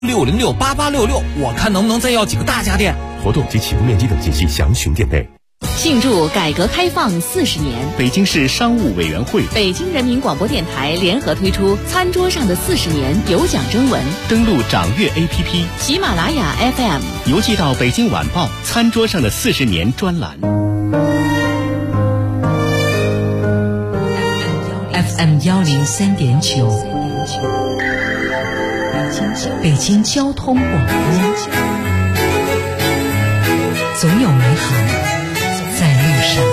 6068866，我看能不能再要几个大家电。 活动及启动面积等信息详询店内。 庆祝改革开放40年， 北京市商务委员会、 北京人民广播电台联合推出《餐桌上的40年》有奖征文。 登录掌阅 APP、 喜马拉雅 FM， 邮寄到《北京晚报》餐桌上的40年专栏。 FM 103.9，北京交通广播，总有美好在路上。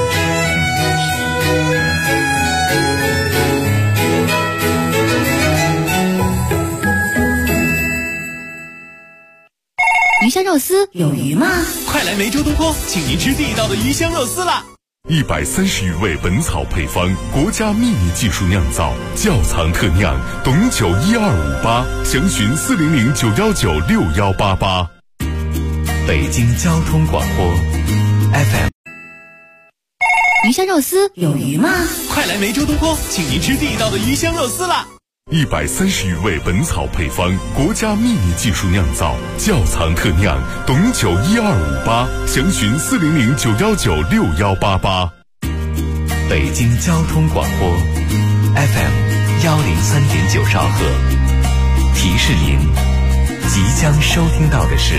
鱼香肉丝有鱼吗？ 快来梅州东坡，请您吃地道的鱼香肉丝啦 ！130余味本草配方，国家秘密技术酿造，窖藏特酿，董酒1258，详询40091961188。 北京交通广播 FM。 鱼香肉丝有鱼吗？ 快来梅州东坡，请您吃地道的鱼香肉丝啦 ！130余味本草配方，国家秘密技术酿造，窖藏特酿，董酒1258，详询40091961188。 北京交通广播 FM 103.9兆赫，提示您即将收听到的是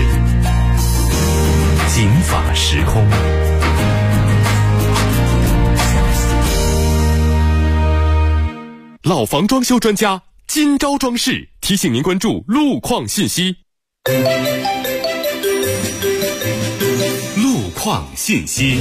警法时空。 老房装修专家金招装饰提醒您关注路况信息。 路况信息，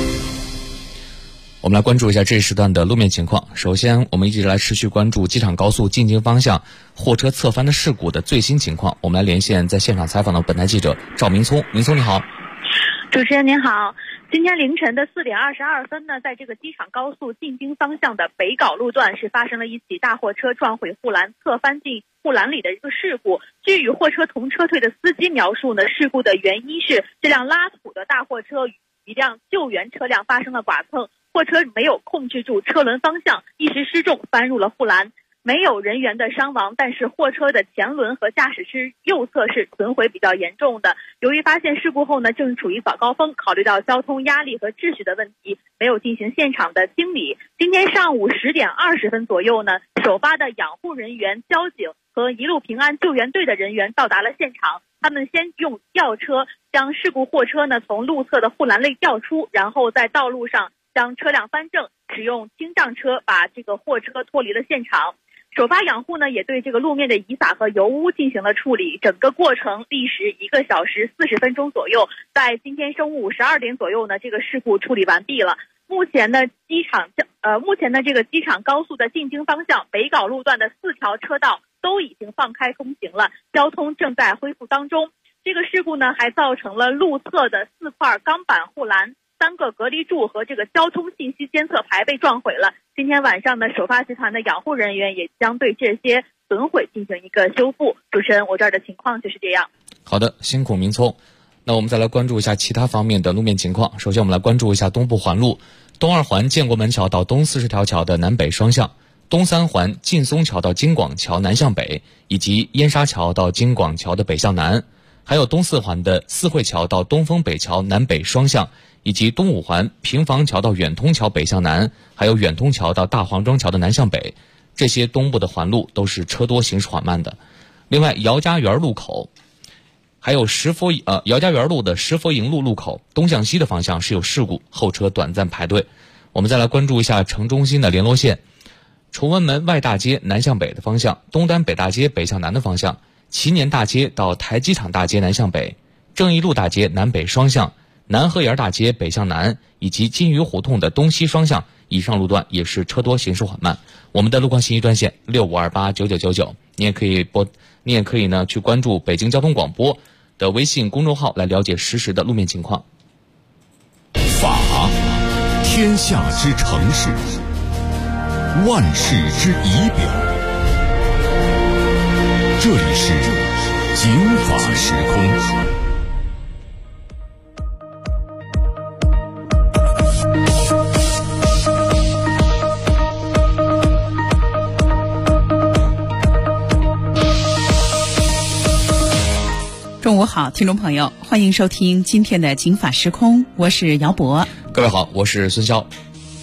我们来关注一下这一时段的路面情况。首先，我们一直来持续关注机场高速进京方向货车侧翻的事故的最新情况。我们来连线在现场采访的本台记者赵明聪。明聪你好。 主持人您好。今天凌晨的4点22分呢，在这个机场高速进京方向的北碘路段是发生了一起大货车撞毁护栏侧翻进护栏里的一个事故。据与货车同车队的司机描述呢，事故的原因是这辆拉土的大货车与一辆救援车辆发生了剐蹭，货车没有控制住车轮方向，一时失重翻入了护栏。没有人员的伤亡，但是货车的前轮和驾驶室右侧是损毁比较严重的。由于发现事故后呢，正处于早高峰，考虑到交通压力和秩序的问题，没有进行现场的清理。今天上午10点20分左右呢，首发的养护人员、交警和一路平安救援队的人员到达了现场。他们先用吊车将事故货车呢从路侧的护栏内吊出，然后在道路上将车辆翻正，使用轻障车把这个货车脱离了现场。首发养护呢，也对这个路面的遗撒和油污进行了处理，整个过程历时1个小时40分钟左右。在今天中午12点左右呢，这个事故处理完毕了。目前呢，这个机场高速的进京方向北碘路段的4条车道都已经放开通行了，交通正在恢复当中。这个事故呢，还造成了路侧的4块钢板护栏、3个隔离柱和这个交通信息监测牌被撞毁了。今天晚上呢，首发集团的养护人员也将对这些损毁进行一个修复。主持人，我这儿的情况就是这样。 好的，辛苦明聪。那我们再来关注一下其他方面的路面情况。首先我们来关注一下东部环路，东2环建国门桥到东40条桥的南北双向，东3环劲松桥到京广桥南向北，以及燕沙桥到京广桥的北向南，还有东4环的四惠桥到东风北桥南北双向，以及东5环平房桥到远通桥北向南，还有远通桥到大黄庄桥的南向北，这些东部的环路都是车多行驶缓慢的。另外，姚家园路口还有姚家园路的石佛营路路口东向西的方向是有事故，后车短暂排队。我们再来关注一下城中心的联络线，崇文门外大街南向北的方向，东单北大街北向南的方向，祈年大街到台机场大街南向北，正义路大街南北双向，南河沿大街北向南，以及金鱼胡同的东西双向，以上路段也是车多行驶缓慢。我们的路况信息专线65289999，你也可以呢去关注北京交通广播的微信公众号来了解实时的路面情况。 法，天下之城市，万世之仪表。这里是警法时空。 中午好，听众朋友，欢迎收听今天的警法时空，我是姚博。 各位好，我是孙潇。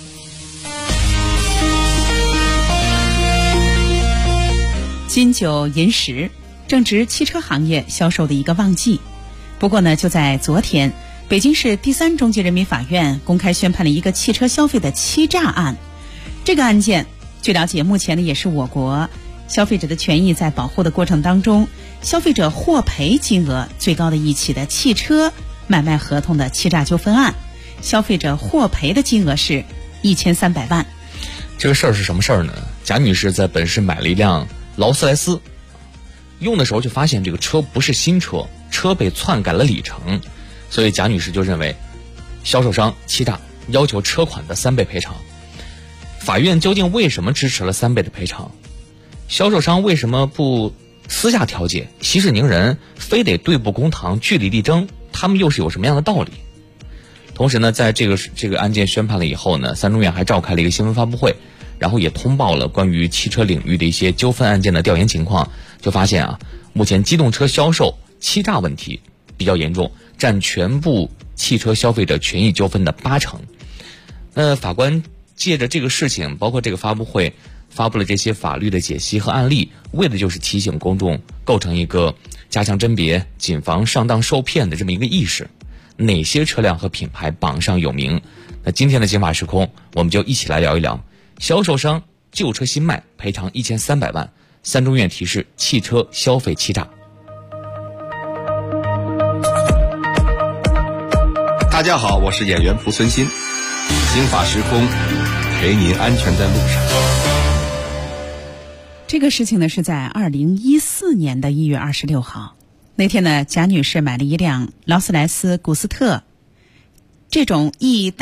金九银十正值汽车行业销售的一个旺季。不过呢，就在昨天，北京市第3中级人民法院公开宣判了一个汽车消费的欺诈案。这个案件据了解，目前呢也是我国消费者的权益在保护的过程当中，消费者获赔金额最高的一起的汽车买卖合同的欺诈纠纷案，消费者获赔的金额是1300万。 这个事儿是什么事儿呢？贾女士在本市买了一辆劳斯莱斯，用的时候就发现这个车不是新车，车被篡改了里程，所以贾女士就认为销售商欺诈，要求车款的3倍赔偿。法院究竟为什么支持了3倍的赔偿？销售商为什么不私下调解，息事宁人，非得对簿公堂，据理力争？他们又是有什么样的道理？同时呢，在这个案件宣判了以后呢，3中院还召开了一个新闻发布会，然后也通报了关于汽车领域的一些纠纷案件的调研情况，就发现目前机动车销售欺诈问题比较严重，占全部汽车消费者权益纠纷的80%。法官借着这个事情，包括这个发布会，发布了这些法律的解析和案例，为的就是提醒公众构成一个加强甄别、谨防上当受骗的这么一个意识。哪些车辆和品牌榜上有名？那今天的警法时空，我们就一起来聊一聊销售商旧车新卖赔偿1300万，3中院提示汽车消费欺诈。 大家好，我是演员蒲存昕，警法时空陪您安全在路上。 这个事情呢是在2014年的1月26号，那天呢，贾女士买了一辆劳斯莱斯古斯特，这种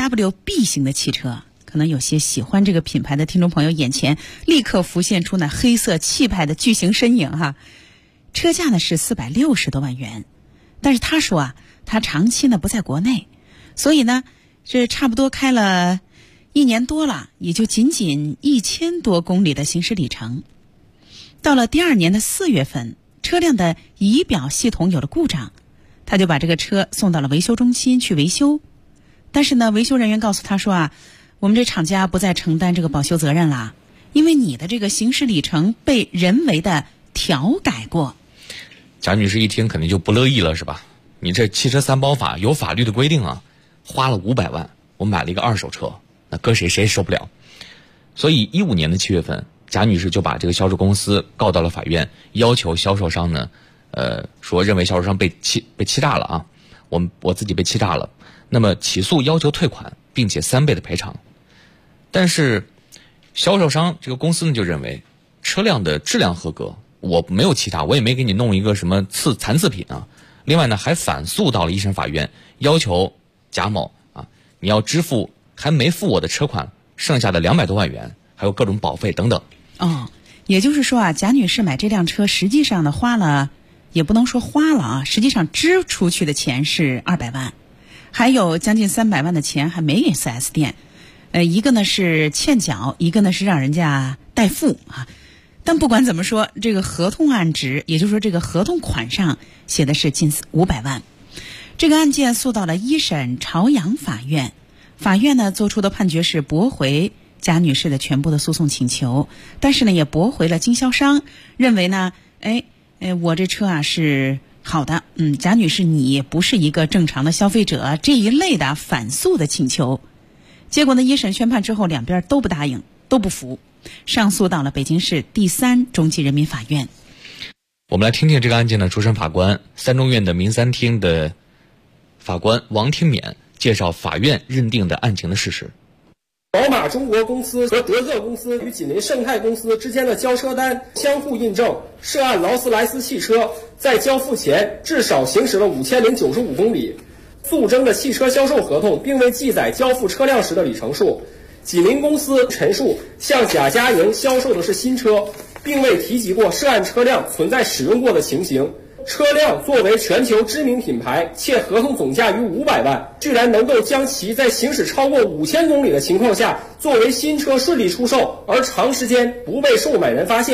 EWB 型的汽车，可能有些喜欢这个品牌的听众朋友眼前立刻浮现出那黑色气派的巨型身影哈。车价呢是460多万元，但是他说他长期呢不在国内，所以呢是差不多开了1年多了，也就仅仅1000多公里的行驶里程。到了第2年的4月份，车辆的仪表系统有了故障，他就把这个车送到了维修中心去维修。但是呢，维修人员告诉他说我们这厂家不再承担这个保修责任了，因为你的这个行驶里程被人为的调改过。 贾女士一听肯定就不乐意了，是吧？你这汽车3包法有法律的规定花了500万，我买了一个2手车，那搁谁受不了。所以15年的7月份，贾女士就把这个销售公司告到了法院，要求销售商呢，说认为销售商被欺诈了我自己被欺诈了，那么起诉要求退款，并且3倍的赔偿。但是销售商这个公司呢就认为车辆的质量合格，我没有欺诈，我也没给你弄一个什么残次品另外呢，还反诉到了1审法院，要求贾某你要支付还没付我的车款剩下的200多万元，还有各种保费等等。 也就是说贾女士买这辆车实际上呢花了，也不能说花了实际上支出去的钱是200万，还有将近300万的钱还没给 4S 店，一个呢是欠缴，一个呢是让人家代付但不管怎么说，这个合同案值，也就是说这个合同款上写的是近500万。这个案件诉到了1审朝阳法院，法院呢做出的判决是驳回贾女士的全部的诉讼请求，但是呢也驳回了经销商，认为呢我这车是好的，贾女士你不是一个正常的消费者，这一类的反诉的请求。结果呢1审宣判之后，两边都不答应，都不服，上诉到了北京市第3中级人民法院。 我们来听听这个案件的主审法官3中院的民3厅的法官王听勉介绍法院认定的案情的事实。 宝马中国公司和德特公司与锦麟盛泰公司之间的交车单相互印证，涉案劳斯莱斯汽车在交付前至少行驶了5095公里，诉争的汽车销售合同并未记载交付车辆时的里程数。锦麟公司陈述向贾家营销售的是新车，并未提及过涉案车辆存在使用过的情形。车辆作为全球知名品牌，且合同总价逾500万，居然能够将其在行驶超过5000公里的情况下作为新车顺利出售，而长时间不被售买人发现，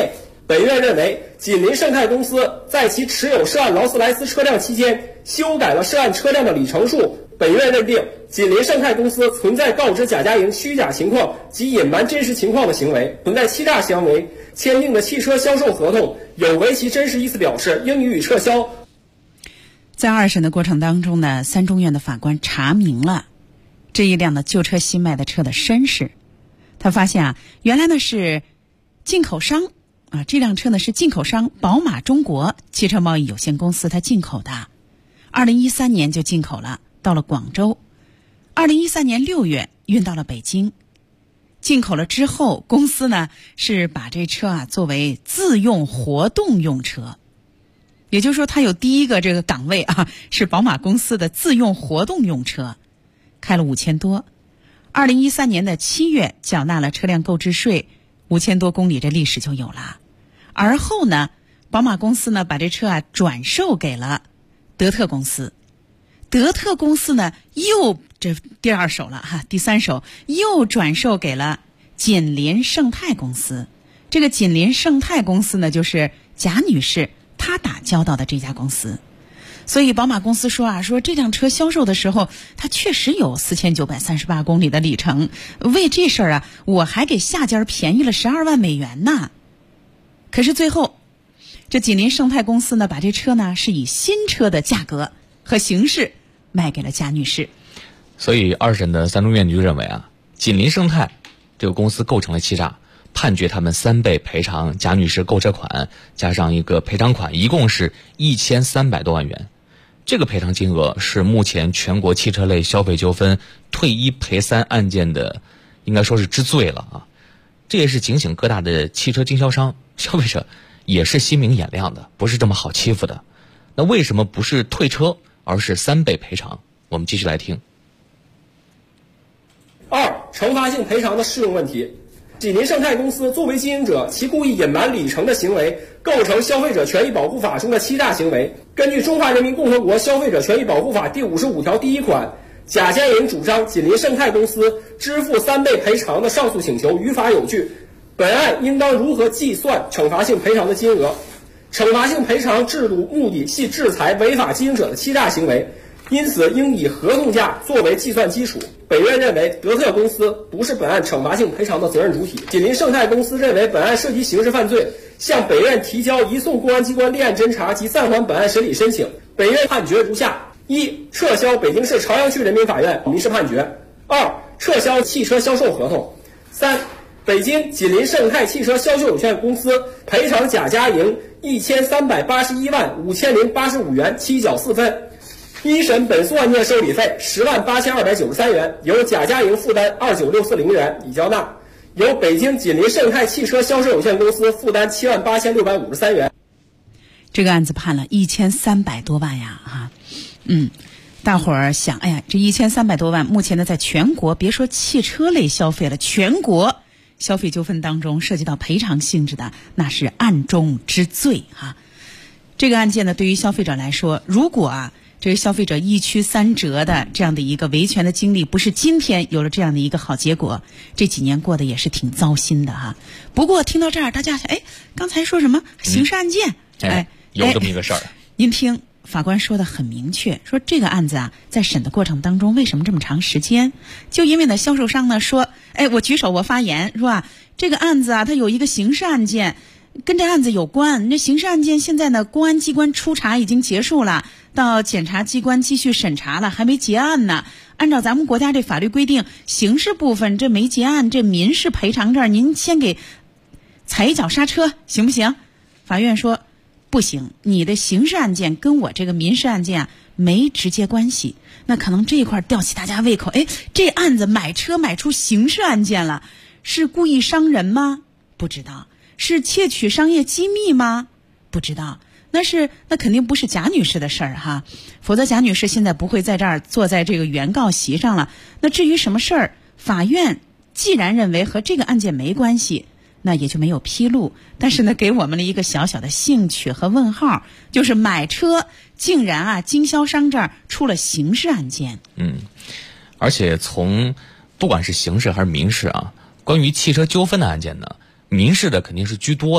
本院认为，锦麟盛泰公司在其持有涉案劳斯莱斯车辆期间，修改了涉案车辆的里程数。本院认定，锦麟盛泰公司存在告知贾家营虚假情况及隐瞒真实情况的行为，存在欺诈行为，签订的汽车销售合同有违其真实意思表示，应予以撤销。 在二审的过程当中呢，三中院的法官查明了这一辆的旧车新卖的车的身世。他发现啊，原来呢是进口商啊，这辆车呢是进口商宝马中国汽车贸易有限公司它进口的，2013年就进口了，到了广州，2013年6月运到了北京。进口了之后，公司呢是把这车啊作为自用活动用车，也就是说它有第一个这个岗位啊，是宝马公司的自用活动用车，开了5000多。2013年的7月缴纳了车辆购置税，5000多公里这历史就有了。而后呢，宝马公司呢把这车啊转售给了德特公司，德特公司呢又这第二手了哈，第三手又转售给了锦麟盛泰公司。这个锦麟盛泰公司呢，就是贾女士她打交道的这家公司。所以宝马公司说啊，说这辆车销售的时候，它确实有4938公里的里程。为这事儿啊，我还给下家便宜了12万美元呢。可是最后，这锦麟盛泰公司呢，把这车呢是以新车的价格和形式卖给了贾女士。 所以二审的三中院就认为啊，锦麟盛泰这个公司构成了欺诈，判决他们3倍赔偿贾女士购车款加上一个赔偿款，一共是1300多万元。这个赔偿金额是目前全国汽车类消费纠纷退1赔3案件的应该说是之最了啊！这也是警醒各大的汽车经销商，消费者也是心明眼亮的，不是这么好欺负的。那为什么不是退车，而是3倍赔偿？我们继续来听。 2、惩罚性赔偿的适用问题。锦麟盛泰公司作为经营者，其故意隐瞒里程的行为构成《消费者权益保护法》中的欺诈行为。根据《中华人民共和国消费者权益保护法》第55条第1款，贾家营主张锦麟盛泰公司支付3倍赔偿的上诉请求于法有据。本案应当如何计算惩罚性赔偿的金额？惩罚性赔偿制度目的系制裁违法经营者的欺诈行为，因此应以合同价作为计算基础。本院认为，德特公司不是本案惩罚性赔偿的责任主体。锦麟盛泰公司认为本案涉及刑事犯罪，向本院提交移送公安机关立案侦查及暂缓本案审理申请。本院判决如下：1、撤销北京市朝阳区人民法院民事判决；2、撤销汽车销售合同；3、北京锦麟盛泰汽车销售有限公司赔偿贾家营1381万5085元，其缴4分。一审本诉案件受理费108293元，由贾家营负担29640元已交纳，由北京锦麟盛泰汽车销售有限公司负担78653元。 这个案子判了1300多万呀啊，大伙儿想，哎呀，这1300多万，目前呢在全国别说汽车类消费了，全国消费纠纷当中涉及到赔偿性质的，那是案中之最哈。这个案件呢，对于消费者来说，如果啊这个消费者一曲3折的这样的一个维权的经历，不是今天有了这样的一个好结果，这几年过得也是挺糟心的哈。不过听到这儿，大家刚才说什么刑事案件？ 有这么一个事儿。 您听，法官说的很明确，说这个案子啊，在审的过程当中，为什么这么长时间？就因为呢，销售商呢说，我举手，我发言，是吧？这个案子啊，它有一个刑事案件，跟这案子有关。那刑事案件现在呢，公安机关初查已经结束了，到检察机关继续审查了，还没结案呢。按照咱们国家这法律规定，刑事部分这没结案，这民事赔偿这儿您先给踩一脚刹车，行不行？法院说不行，你的刑事案件跟我这个民事案件啊没直接关系。那可能这一块吊起大家胃口，这案子买车买出刑事案件了，是故意伤人吗？不知道。是窃取商业机密吗？不知道。那肯定不是贾女士的事儿哈，否则贾女士现在不会在这儿坐在这个原告席上了。那至于什么事儿，法院既然认为和这个案件没关系，那也就没有披露。但是呢，给我们了一个小小的兴趣和问号，就是买车竟然啊，经销商这儿出了刑事案件。 而且从不管是刑事还是民事啊，关于汽车纠纷的案件呢，民事的肯定是居多的。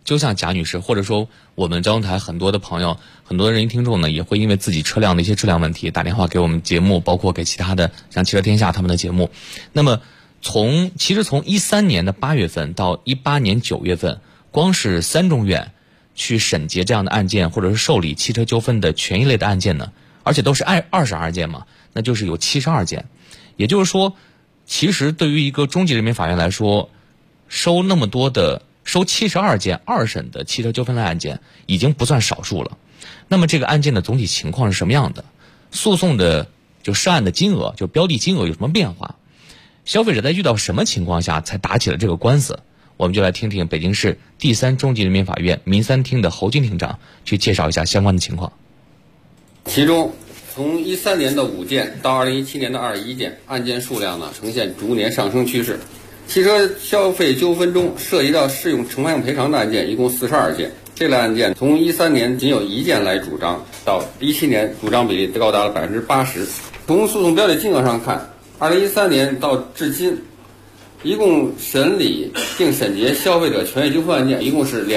就像贾女士，或者说我们交通台很多的朋友、很多人听众呢，也会因为自己车辆的一些质量问题打电话给我们节目，包括给其他的像汽车天下他们的节目。那么其实从13年的8月份到18年9月份，光是3中院去审结这样的案件，或者是受理汽车纠纷的权益类的案件呢，而且都是22件嘛，那就是有72件。也就是说，其实对于一个中级人民法院来说，收72件2审的汽车纠纷类案件已经不算少数了。那么这个案件的总体情况是什么样的？诉讼的涉案的金额，标的金额有什么变化？消费者在遇到什么情况下才打起了这个官司？我们就来听听北京市第3中级人民法院民三厅的侯军庭长去介绍一下相关的情况。 其中从13年的5件到2017年的21件，案件数量呢呈现逐年上升趋势。汽车消费纠纷中涉及到适用惩罚性赔偿的案件一共42件，这类案件从13年仅有1件来主张，到17年主张比例高达了80%。从诉讼标的金额上看，2013年到至今，一共审理并审结消费者权益纠纷案件一共是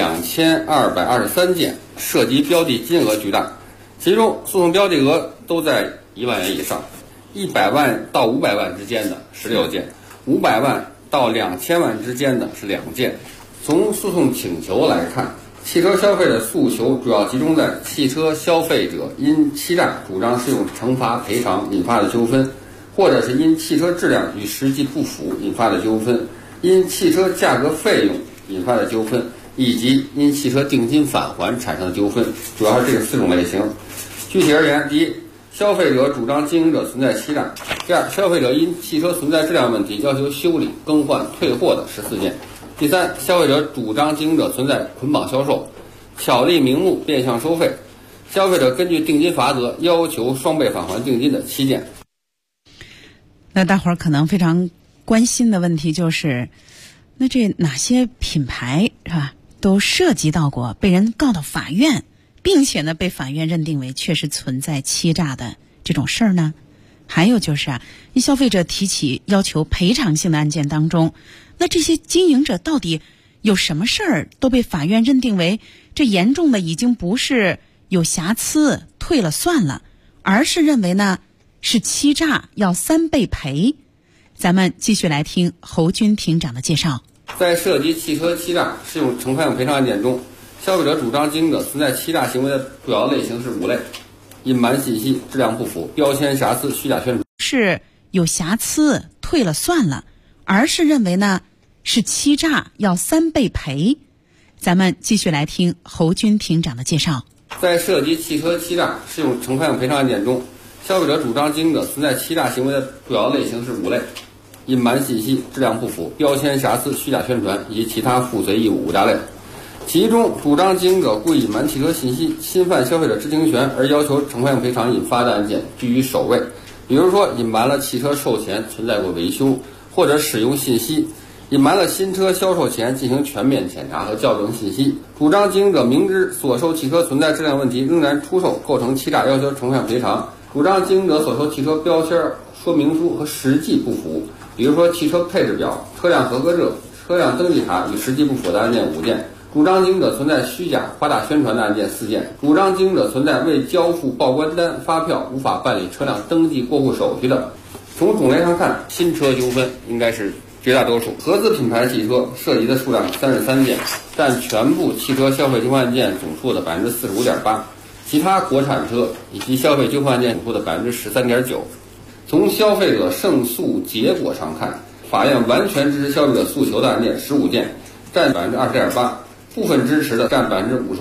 2223件，涉及标的金额巨大，其中诉讼标的额都在1万元以上，100万到500万之间的16件，500万到2000万之间的是2件。从诉讼请求来看，汽车消费的诉求主要集中在汽车消费者因欺诈主张适用惩罚赔偿引发的纠纷，或者是因汽车质量与实际不符引发的纠纷，因汽车价格费用引发的纠纷，以及因汽车定金返还产生的纠纷，主要是这4种类型。具体而言，第一，消费者主张经营者存在欺诈；第二，消费者因汽车存在质量问题要求修理、更换、退货的14件；第三，消费者主张经营者存在捆绑销售、巧立名目、变相收费；消费者根据定金法则要求双倍返还定金的7件。 那大伙儿可能非常关心的问题就是，那这哪些品牌是吧，都涉及到过被人告到法院，并且呢被法院认定为确实存在欺诈的这种事儿呢？还有就是因消费者提起要求赔偿性的案件当中，那这些经营者到底有什么事儿都被法院认定为这严重的已经不是有瑕疵退了算了，而是认为呢是欺诈，要3倍赔。咱们继续来听侯军庭长的介绍。 在涉及汽车欺诈适用惩罚性赔偿案件中，消费者主张经营者存在欺诈行为的主要类型是5类：隐瞒信息、质量不符、标签瑕疵、虚假宣传。 是有瑕疵退了算了，而是认为呢是欺诈，要3倍赔。咱们继续来听侯军庭长的介绍。 在涉及汽车欺诈适用惩罚性赔偿案件中，消费者主张经营者存在欺诈行为的主要类型是5类：隐瞒信息、质量不符、标签瑕疵、虚假宣传以及其他附随义务5大类。其中，主张经营者故意隐瞒汽车信息、侵犯消费者知情权而要求惩罚性赔偿引发的案件居于首位。比如说，隐瞒了汽车售前存在过维修，或者使用信息；隐瞒了新车销售前进行全面检查和校正信息。主张经营者明知所售汽车存在质量问题仍然出售，构成欺诈，要求惩罚性赔偿。主张经营者所售汽车标签、说明书和实际不符，比如说汽车配置表、车辆合格证、车辆登记卡与实际不符的案件5件；主张经营者存在虚假、夸大宣传的案件4件；主张经营者存在未交付报关单、发票、无法办理车辆登记过户手续的。从种类上看，新车纠纷应该是绝大多数。合资品牌汽车涉及的数量33件，占全部汽车消费纠纷案件总数的45.8%。其他国产车以及消费纠纷案件总数的13.9%。从消费者胜诉结果上看，法院完全支持消费者诉求的案件15件，占20.8%，部分支持的占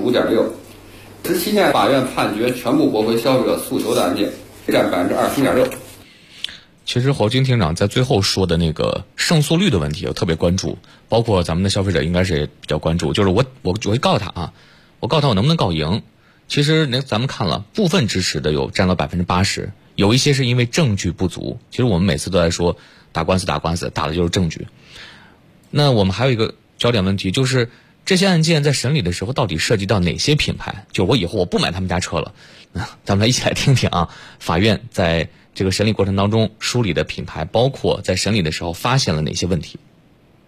55.6%。17件法院判决全部驳回消费者诉求的案件，占24.6%。 其实侯军庭长在最后说的那个胜诉率的问题，我特别关注，包括咱们的消费者应该是也比较关注，就是我会告他啊，我告他我能不能告赢？其实咱们看了，部分支持的有占到80%，有一些是因为证据不足。其实我们每次都在说打官司打的就是证据。那我们还有一个焦点问题，就是这些案件在审理的时候到底涉及到哪些品牌？就我以后我不买他们家车了，咱们一起来听听啊，法院在这个审理过程当中梳理的品牌，包括在审理的时候发现了哪些问题。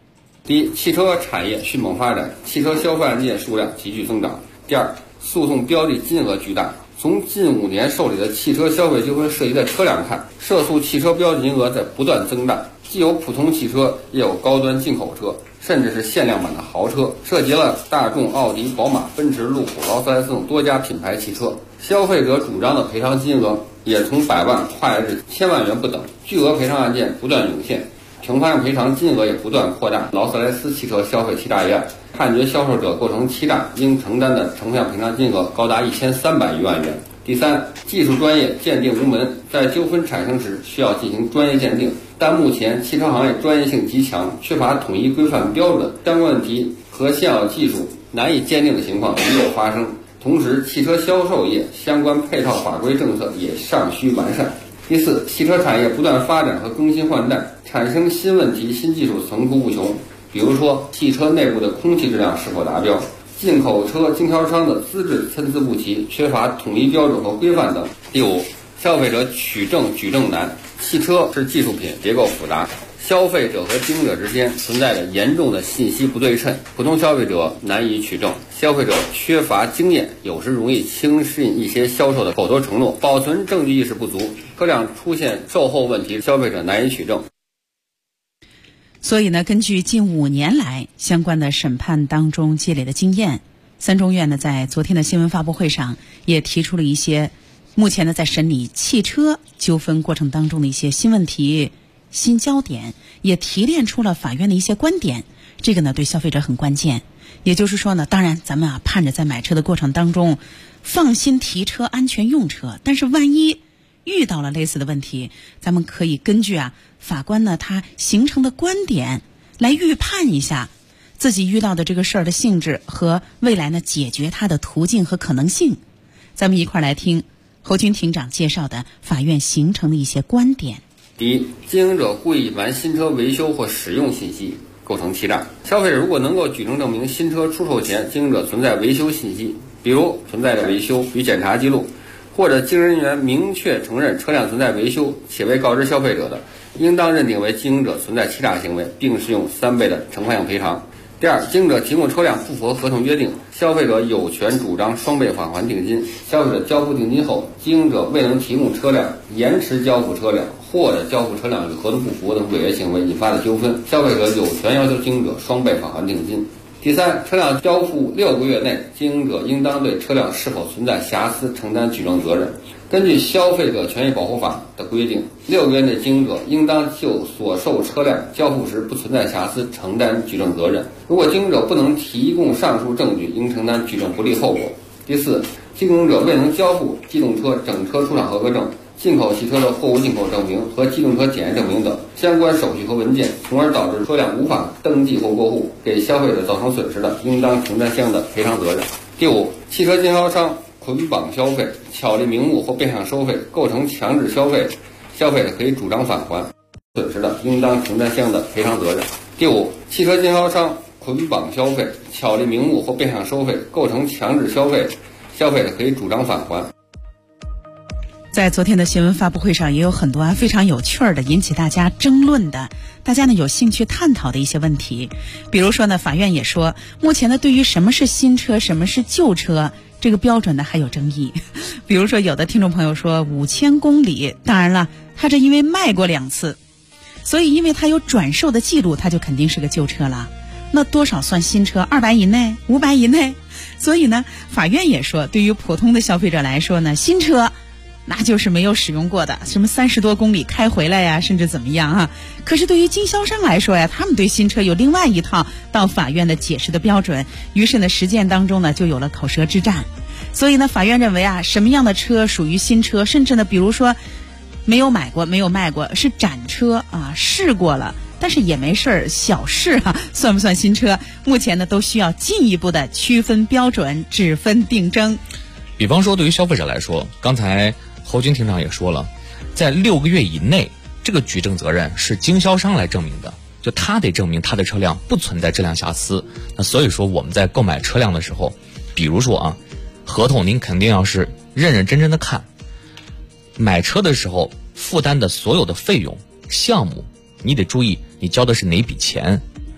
第一，汽车产业迅猛发展，汽车消费案件数量急剧增长。第二，诉讼标的金额巨大。从近5年受理的汽车消费纠纷涉及的车辆看，涉诉汽车标的金额在不断增大，既有普通汽车，也有高端进口车，甚至是限量版的豪车，涉及了大众、奥迪、宝马、奔驰、路虎、劳斯莱斯等多家品牌汽车。消费者主张的赔偿金额也从100万跨越至1000万元不等，巨额赔偿案件不断涌现，惩罚性赔偿金额也不断扩大。劳斯莱斯汽车消费欺诈一案，判决销售者构成欺诈，应承担的惩罚性赔偿金额高达1300余万元。第三，技术专业鉴定无门，在纠纷产生时需要进行专业鉴定，但目前汽车行业专业性极强，缺乏统一规范标准，相关问题和现有技术难以鉴定的情况屡有发生。同时，汽车销售业相关配套法规政策也尚需完善。第四，汽车产业不断发展和更新换代，产生新问题、新技术层出不穷。比如说，汽车内部的空气质量是否达标，进口车经销商的资质参差不齐，缺乏统一标准和规范等。第五，消费者取证举证难，汽车是技术品，结构复杂，消费者和经营者之间存在着严重的信息不对称，普通消费者难以取证，消费者缺乏经验，有时容易轻信一些销售的口头承诺，保存证据意识不足，车辆出现售后问题，消费者难以取证。 所以呢，根据近5年来相关的审判当中积累的经验，三中院呢在昨天的新闻发布会上也提出了一些目前呢在审理汽车纠纷过程当中的一些新问题、新焦点，也提炼出了法院的一些观点。这个呢对消费者很关键。也就是说呢，当然咱们盼着在买车的过程当中放心提车、安全用车，但是万一遇到了类似的问题，咱们可以根据法官呢他形成的观点来预判一下自己遇到的这个事儿的性质和未来呢解决它的途径和可能性。咱们一块儿来听侯军庭长介绍的法院形成的一些观点。 第一，经营者故意隐瞒新车维修或使用信息，构成欺诈。消费者如果能够举证证明新车出售前经营者存在维修信息，比如存在着维修与检查记录，或者经营人员明确承认车辆存在维修且未告知消费者的，应当认定为经营者存在欺诈行为，并适用3倍的惩罚性赔偿。第二，经营者提供车辆不符合合同约定，消费者有权主张双倍返还定金。消费者交付定金后，经营者未能提供车辆、延迟交付车辆或者交付车辆与合同不符等违约行为引发的纠纷，消费者有权要求经营者双倍返还定金。第三，车辆交付6个月内，经营者应当对车辆是否存在瑕疵承担举证责任。根据《消费者权益保护法》的规定，6个月内经营者应当就所售车辆交付时不存在瑕疵承担举证责任。如果经营者不能提供上述证据，应承担举证不利后果。第四，经营者未能交付机动车整车出厂合格证、进口汽车的货物进口证明和机动车检验证明等相关手续和文件，从而导致车辆无法登记或过户，给消费者造成损失的，应当承担相应的赔偿责任。第五，汽车经销商捆绑消费、巧立名目或变相收费，构成强制消费，消费者可以主张返还损失的，应当承担相应的赔偿责任。第五，汽车经销商捆绑消费、巧立名目或变相收费，构成强制消费，消费者可以主张返还。 在昨天的新闻发布会上，也有很多非常有趣的引起大家争论的，大家呢有兴趣探讨的一些问题。比如说呢，法院也说，目前呢对于什么是新车、什么是旧车这个标准呢还有争议。比如说有的听众朋友说5000公里，当然了，他这因为卖过2次，所以因为他有转售的记录，他就肯定是个旧车了。那多少算新车？200以内？500以内？所以呢，法院也说，对于普通的消费者来说呢，新车那就是没有使用过的，什么30多公里开回来呀，甚至怎么样可是对于经销商来说呀，他们对新车有另外一套到法院的解释的标准，于是呢，实践当中呢就有了口舌之战。所以呢，法院认为什么样的车属于新车，甚至呢，比如说没有买过、没有卖过，是展车试过了，但是也没事儿，小事算不算新车？目前呢，都需要进一步的区分标准，只分定争。 比方说，对于消费者来说，刚才侯军庭长也说了，在6个月以内，这个举证责任是经销商来证明的，就他得证明他的车辆不存在质量瑕疵。那所以说我们在购买车辆的时候，比如说合同您肯定要是认认真真的看，买车的时候负担的所有的费用项目，你得注意你交的是哪笔钱，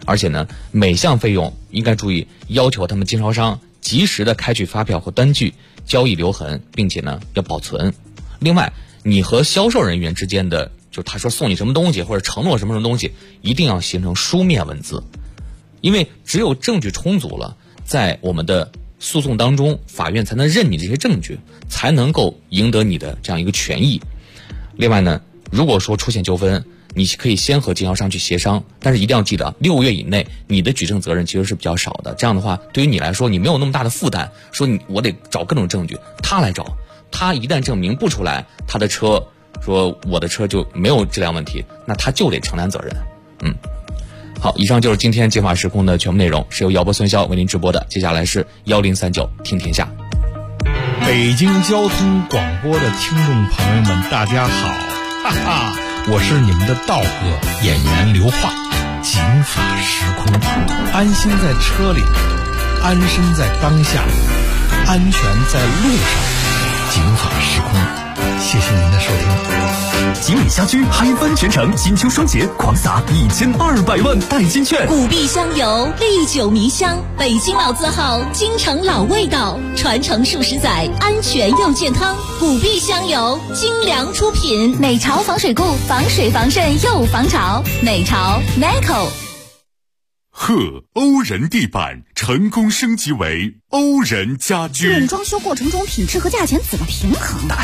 而且呢，每项费用应该注意要求他们经销商及时的开具发票和单据，交易留痕，并且呢要保存。另外，你和销售人员之间的，就他说送你什么东西或者承诺什么东西，一定要形成书面文字，因为只有证据充足了，在我们的诉讼当中，法院才能认你这些证据，才能够赢得你的这样一个权益。另外呢，如果说出现纠纷，你可以先和经销商去协商，但是一定要记得6个月以内你的举证责任其实是比较少的。这样的话，对于你来说，你没有那么大的负担，说我得找各种证据，他来找，他一旦证明不出来他的车，说我的车就没有质量问题，那他就得承担责任。好，以上就是今天金法时空的全部内容，是由姚波孙潇为您直播的。接下来是1039听天下。 北京交通广播的听众朋友们，大家好，哈哈，我是你们的道哥演员刘化。警法时空，安心在车里，安身在当下，安全在路上。警法时空，谢谢您的收听。 锦里家居嗨翻全城，金秋双节狂撒1200万代金券。 古碧香油，历久弥香，北京老字号，京城老味道，传承数十载，安全又健康。古碧香油，精良出品。美潮防水固，防水防渗又防潮。美潮 Meco。 贺欧人地板成功升级为欧人家居。 论装修过程中品质和价钱怎么平衡？ 打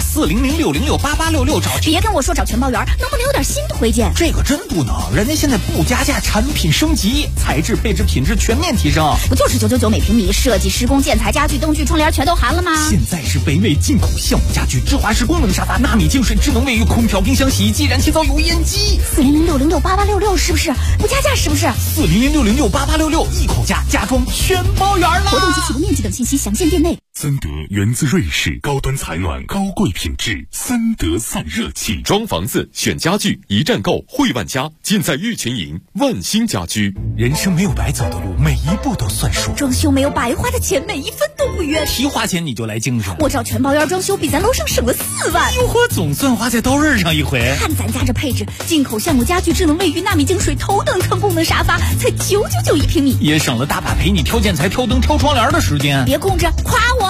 400668866找。 别跟我说找全包圆，能不能有点新的推荐？ 这个真不能，人家现在不加价，产品升级，材质配置品质全面提升。 不就是999每平米，设计施工建材家具灯具窗帘全都含了吗？ 现在是北美进口橡木家具，芝华士功能沙发，纳米净水智能卫浴，空调冰箱洗衣机，燃气灶油烟机。 400668866是不是？不加价是不是 ？400668866一口价，家装全包圆了。 活动及启动面积等信息详见店内。 森德源自瑞士，高端采暖，高贵品质，森德散热器。 装房子选家具，一站购汇万家，尽在玉群营万兴家居。 人生没有白走的路，每一步都算数。 装修没有白花的钱，每一分都不冤。 提花钱你就来精神， 我找全包圆装修，比咱楼上省了4万。 哟呵，总算花在刀刃上一回。 看咱家这配置，进口橡木家具、智能卫浴、纳米净水、头等舱功能沙发，才999一平米， 也省了大把陪你挑建材、挑灯、挑窗帘的时间。 别空着，夸我。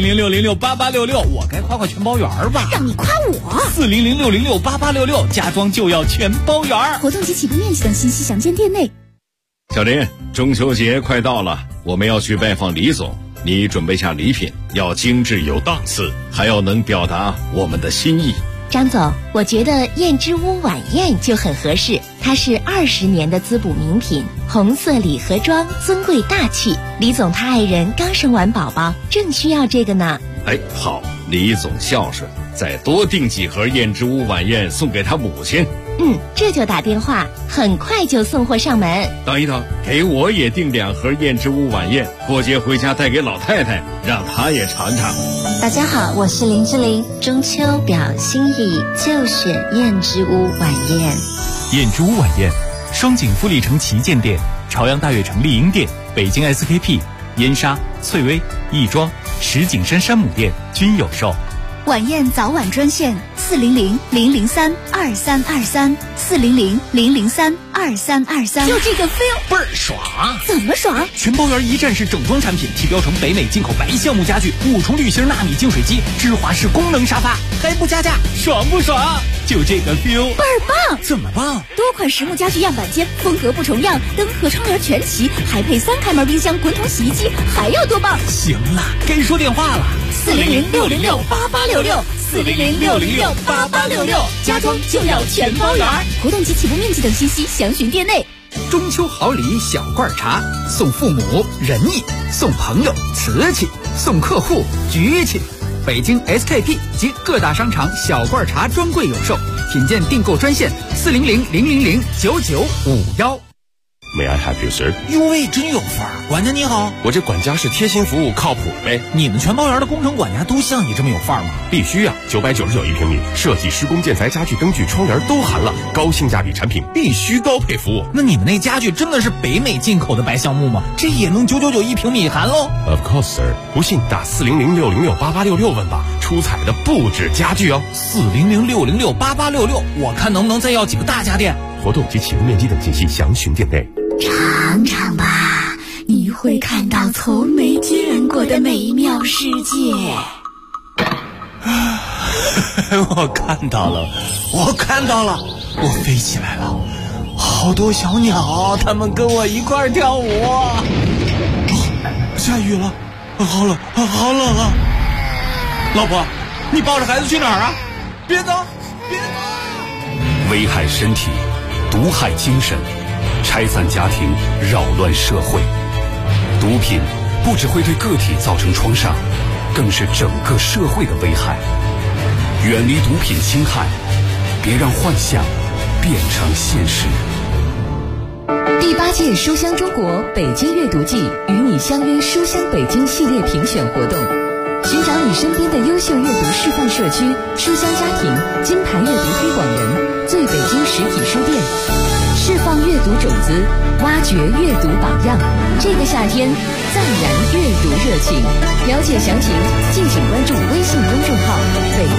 400668866，我该夸全包圆吧？ 让你夸我。 400668866，家装就要全包圆。 活动及启动面积等信息详见店内。 小林，中秋节快到了，我们要去拜访李总，你准备下礼品，要精致有档次，还要能表达我们的心意。 张总，我觉得燕之屋晚宴就很合适，它是20年的滋补名品，红色礼盒装，尊贵大气。李总他爱人刚生完宝宝，正需要这个呢。 哎，好，李总孝顺，再多订几盒燕之屋晚宴送给他母亲。 这就打电话，很快就送货上门。 等一等，给我也订2盒燕之屋晚宴，过节回家带给老太太，让她也尝尝。 大家好，我是林志玲，中秋表心意就选燕之屋晚宴。 燕之屋晚宴，双井富力城旗舰店、朝阳大悦城丽婴店、北京 SKP、燕莎、翠微、亦庄、石景山山姆店均有售。 晚宴早晚专线400-003-2323，400-003-2323，就这个 feel 倍儿爽。 怎么爽？ 全包圆一站式整装产品，提标成北美进口白橡木家具，5重滤芯纳米净水机，芝华士功能沙发，还不加价，爽不爽？就这个 feel 倍儿棒。 怎么棒？ 多款实木家具样板间，风格不重样，灯和窗帘全齐，还配3开门冰箱、滚筒洗衣机，还要多棒？ 行了，该说电话了。 400-606-8866，400-606-8866，家装就要全包圆。活动及起步面积等信息详询店内。 中秋好礼小罐茶，送父母仁义，送朋友瓷器，送客户局气。北京 SKP 及各大商场小罐茶专柜有售，品鉴订购专线400-000-9951。 May I help you, sir？ 哟喂，真有范儿！管家你好， 我这管家是贴心服务，靠谱呗。 你们全包圆的工程管家都像你这么有范儿吗？ 必须啊！999一平米，设计、施工、建材、家具、灯具、窗帘都含了，高性价比产品，必须高配服务。 那你们那家具真的是北美进口的白橡木吗？这也能999一平米含喽 ？Of course, sir。不信打400-606-8866问吧，出彩的不止家具哦。 400-606-8866，我看能不能再要几个大家电。 活动及启用面积等信息详询店内。 尝尝吧，你会看到从没见过的美妙世界。 我看到了，我飞起来了，好多小鸟，它们跟我一块儿跳舞。下雨了，好冷啊！老婆，你抱着孩子去哪儿啊？别走！ 危害身体，毒害精神，拆散家庭，扰乱社会。毒品不只会对个体造成创伤，更是整个社会的危害。远离毒品侵害，别让幻想变成现实。 第8届书香中国北京阅读季与你相约书香北京系列评选活动，寻找你身边的优秀阅读示范社区、书香家庭、金牌阅读推广人、最北京实体书店，释放阅读种子，挖掘阅读榜样。这个夏天，暂燃阅读热情。了解详情，敬请关注微信公众号“北